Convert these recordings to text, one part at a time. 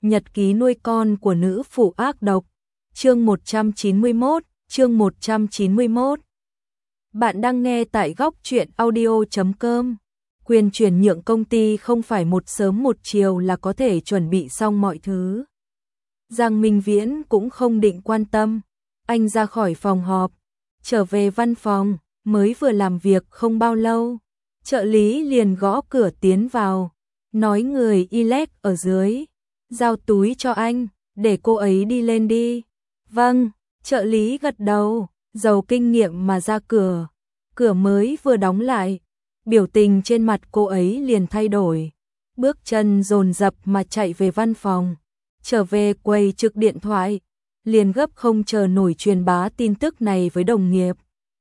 Nhật ký nuôi con của nữ phụ ác độc. Chương 191. Bạn đang nghe tại góc truyện audio.com. Quyền chuyển nhượng công ty không phải một sớm một chiều là có thể chuẩn bị xong mọi thứ. Giang Minh Viễn cũng không định quan tâm. Anh ra khỏi phòng họp, trở về văn phòng, mới vừa làm việc không bao lâu. Trợ lý liền gõ cửa tiến vào, nói người Ilek ở dưới, giao túi cho anh, để cô ấy đi lên đi. Vâng, trợ lý gật đầu, giàu kinh nghiệm mà ra cửa. Cửa mới vừa đóng lại, biểu tình trên mặt cô ấy liền thay đổi. Bước chân dồn dập mà chạy về văn phòng, trở về quầy trực điện thoại, liền gấp không chờ nổi truyền bá tin tức này với đồng nghiệp.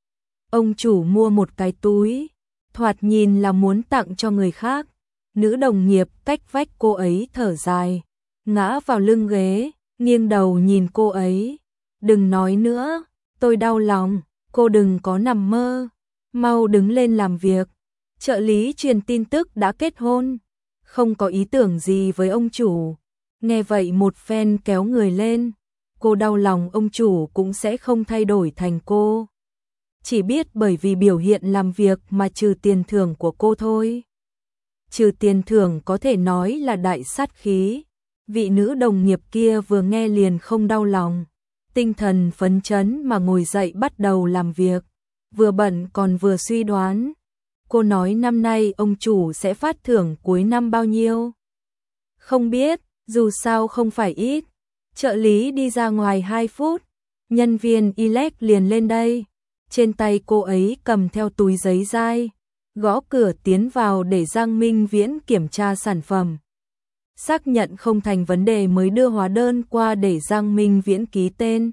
Ông chủ mua một cái túi, thoạt nhìn là muốn tặng cho người khác. Nữ đồng nghiệp cách vách cô ấy thở dài, ngã vào lưng ghế, nghiêng đầu nhìn cô ấy. Đừng nói nữa, tôi đau lòng, cô đừng có nằm mơ, mau đứng lên làm việc. Trợ lý truyền tin tức đã kết hôn, không có ý tưởng gì với ông chủ. Nghe vậy một phen kéo người lên, cô đau lòng ông chủ cũng sẽ không thay đổi thành cô. Chỉ biết bởi vì biểu hiện làm việc mà trừ tiền thưởng của cô thôi. Trừ tiền thưởng có thể nói là đại sát khí. Vị nữ đồng nghiệp kia vừa nghe liền không đau lòng, tinh thần phấn chấn mà ngồi dậy bắt đầu làm việc, vừa bận còn vừa suy đoán. Cô nói năm nay ông chủ sẽ phát thưởng cuối năm bao nhiêu? Không biết, dù sao không phải ít. Trợ lý đi ra ngoài 2 phút, nhân viên Ilek liền lên đây. Trên tay cô ấy cầm theo túi giấy dai, gõ cửa tiến vào để Giang Minh Viễn kiểm tra sản phẩm. Xác nhận không thành vấn đề mới đưa hóa đơn qua để Giang Minh Viễn ký tên.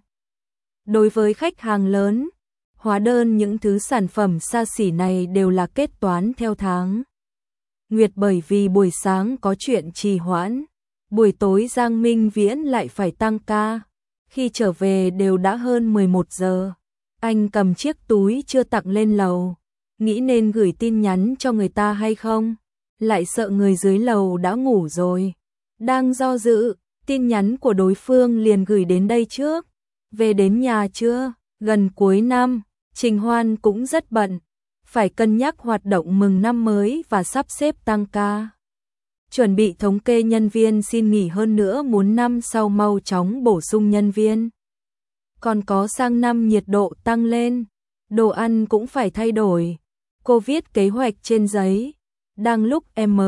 Đối với khách hàng lớn, hóa đơn những thứ sản phẩm xa xỉ này đều là kết toán theo tháng. Nguyệt bởi vì buổi sáng có chuyện trì hoãn, buổi tối Giang Minh Viễn lại phải tăng ca. Khi trở về đều đã hơn 11 giờ. Anh cầm chiếc túi chưa tặng lên lầu, nghĩ nên gửi tin nhắn cho người ta hay không, lại sợ người dưới lầu đã ngủ rồi. Đang do dự, tin nhắn của đối phương liền gửi đến đây trước. Về đến nhà chưa? Gần cuối năm, Trình Hoan cũng rất bận, phải cân nhắc hoạt động mừng năm mới và sắp xếp tăng ca. Chuẩn bị thống kê nhân viên xin nghỉ hơn nữa, muốn năm sau mau chóng bổ sung nhân viên. Còn có sang năm nhiệt độ tăng lên, đồ ăn cũng phải thay đổi. Cô viết kế hoạch trên giấy, đang lúc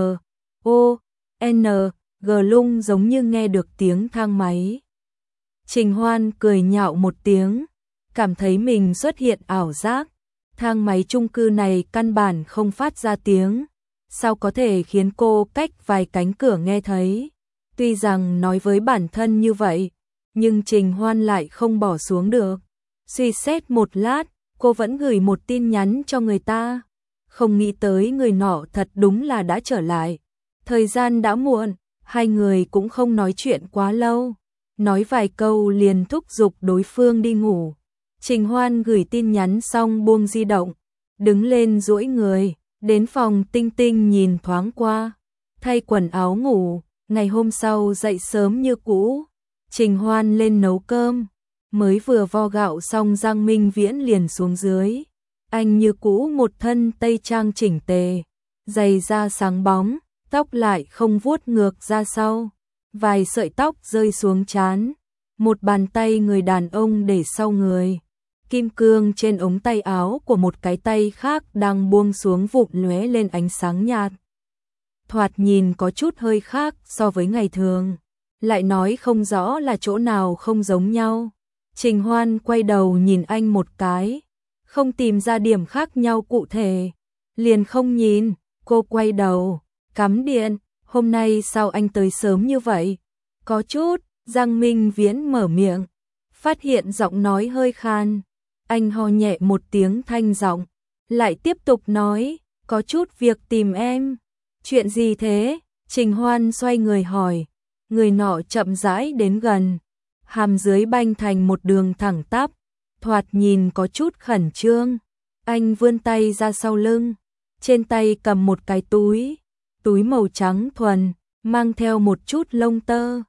M.O.N.G lung giống như nghe được tiếng thang máy. Trình Hoan cười nhạo một tiếng, cảm thấy mình xuất hiện ảo giác. Thang máy chung cư này căn bản không phát ra tiếng, sao có thể khiến cô cách vài cánh cửa nghe thấy. Tuy rằng nói với bản thân như vậy, nhưng Trình Hoan lại không bỏ xuống được. Suy xét một lát, cô vẫn gửi một tin nhắn cho người ta. Không nghĩ tới người nọ thật đúng là đã trở lại. Thời gian đã muộn, hai người cũng không nói chuyện quá lâu. Nói vài câu liền thúc giục đối phương đi ngủ. Trình Hoan gửi tin nhắn xong buông di động, đứng lên duỗi người, đến phòng Tinh Tinh nhìn thoáng qua, thay quần áo ngủ. Ngày hôm sau dậy sớm như cũ, Trình Hoan lên nấu cơm, mới vừa vo gạo xong Giang Minh Viễn liền xuống dưới. Anh như cũ một thân tây trang chỉnh tề, giày da sáng bóng, tóc lại không vuốt ngược ra sau, vài sợi tóc rơi xuống trán, một bàn tay người đàn ông để sau người. Kim cương trên ống tay áo của một cái tay khác đang buông xuống vụn lóe lên ánh sáng nhạt. Thoạt nhìn có chút hơi khác so với ngày thường, lại nói không rõ là chỗ nào không giống nhau. Trình Hoan quay đầu nhìn anh một cái, không tìm ra điểm khác nhau cụ thể, liền không nhìn. Cô quay đầu, cắm điện, hôm nay sao anh tới sớm như vậy? Có chút. Giang Minh Viễn mở miệng, phát hiện giọng nói hơi khan. Anh ho nhẹ một tiếng thanh giọng, lại tiếp tục nói, có chút việc tìm em. Chuyện gì thế? Trình Hoan xoay người hỏi. Người nọ chậm rãi đến gần, hàm dưới banh thành một đường thẳng tắp, thoạt nhìn có chút khẩn trương. Anh vươn tay ra sau lưng, trên tay cầm một cái túi màu trắng thuần, mang theo một chút lông tơ.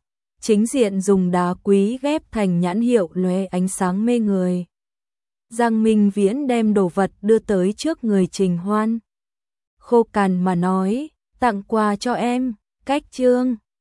chính diện dùng đá quý ghép thành nhãn hiệu lóe ánh sáng mê người. Giang Minh Viễn đem đồ vật đưa tới trước người Trình Hoan. Khô cằn mà nói, tặng quà cho em, cách trương.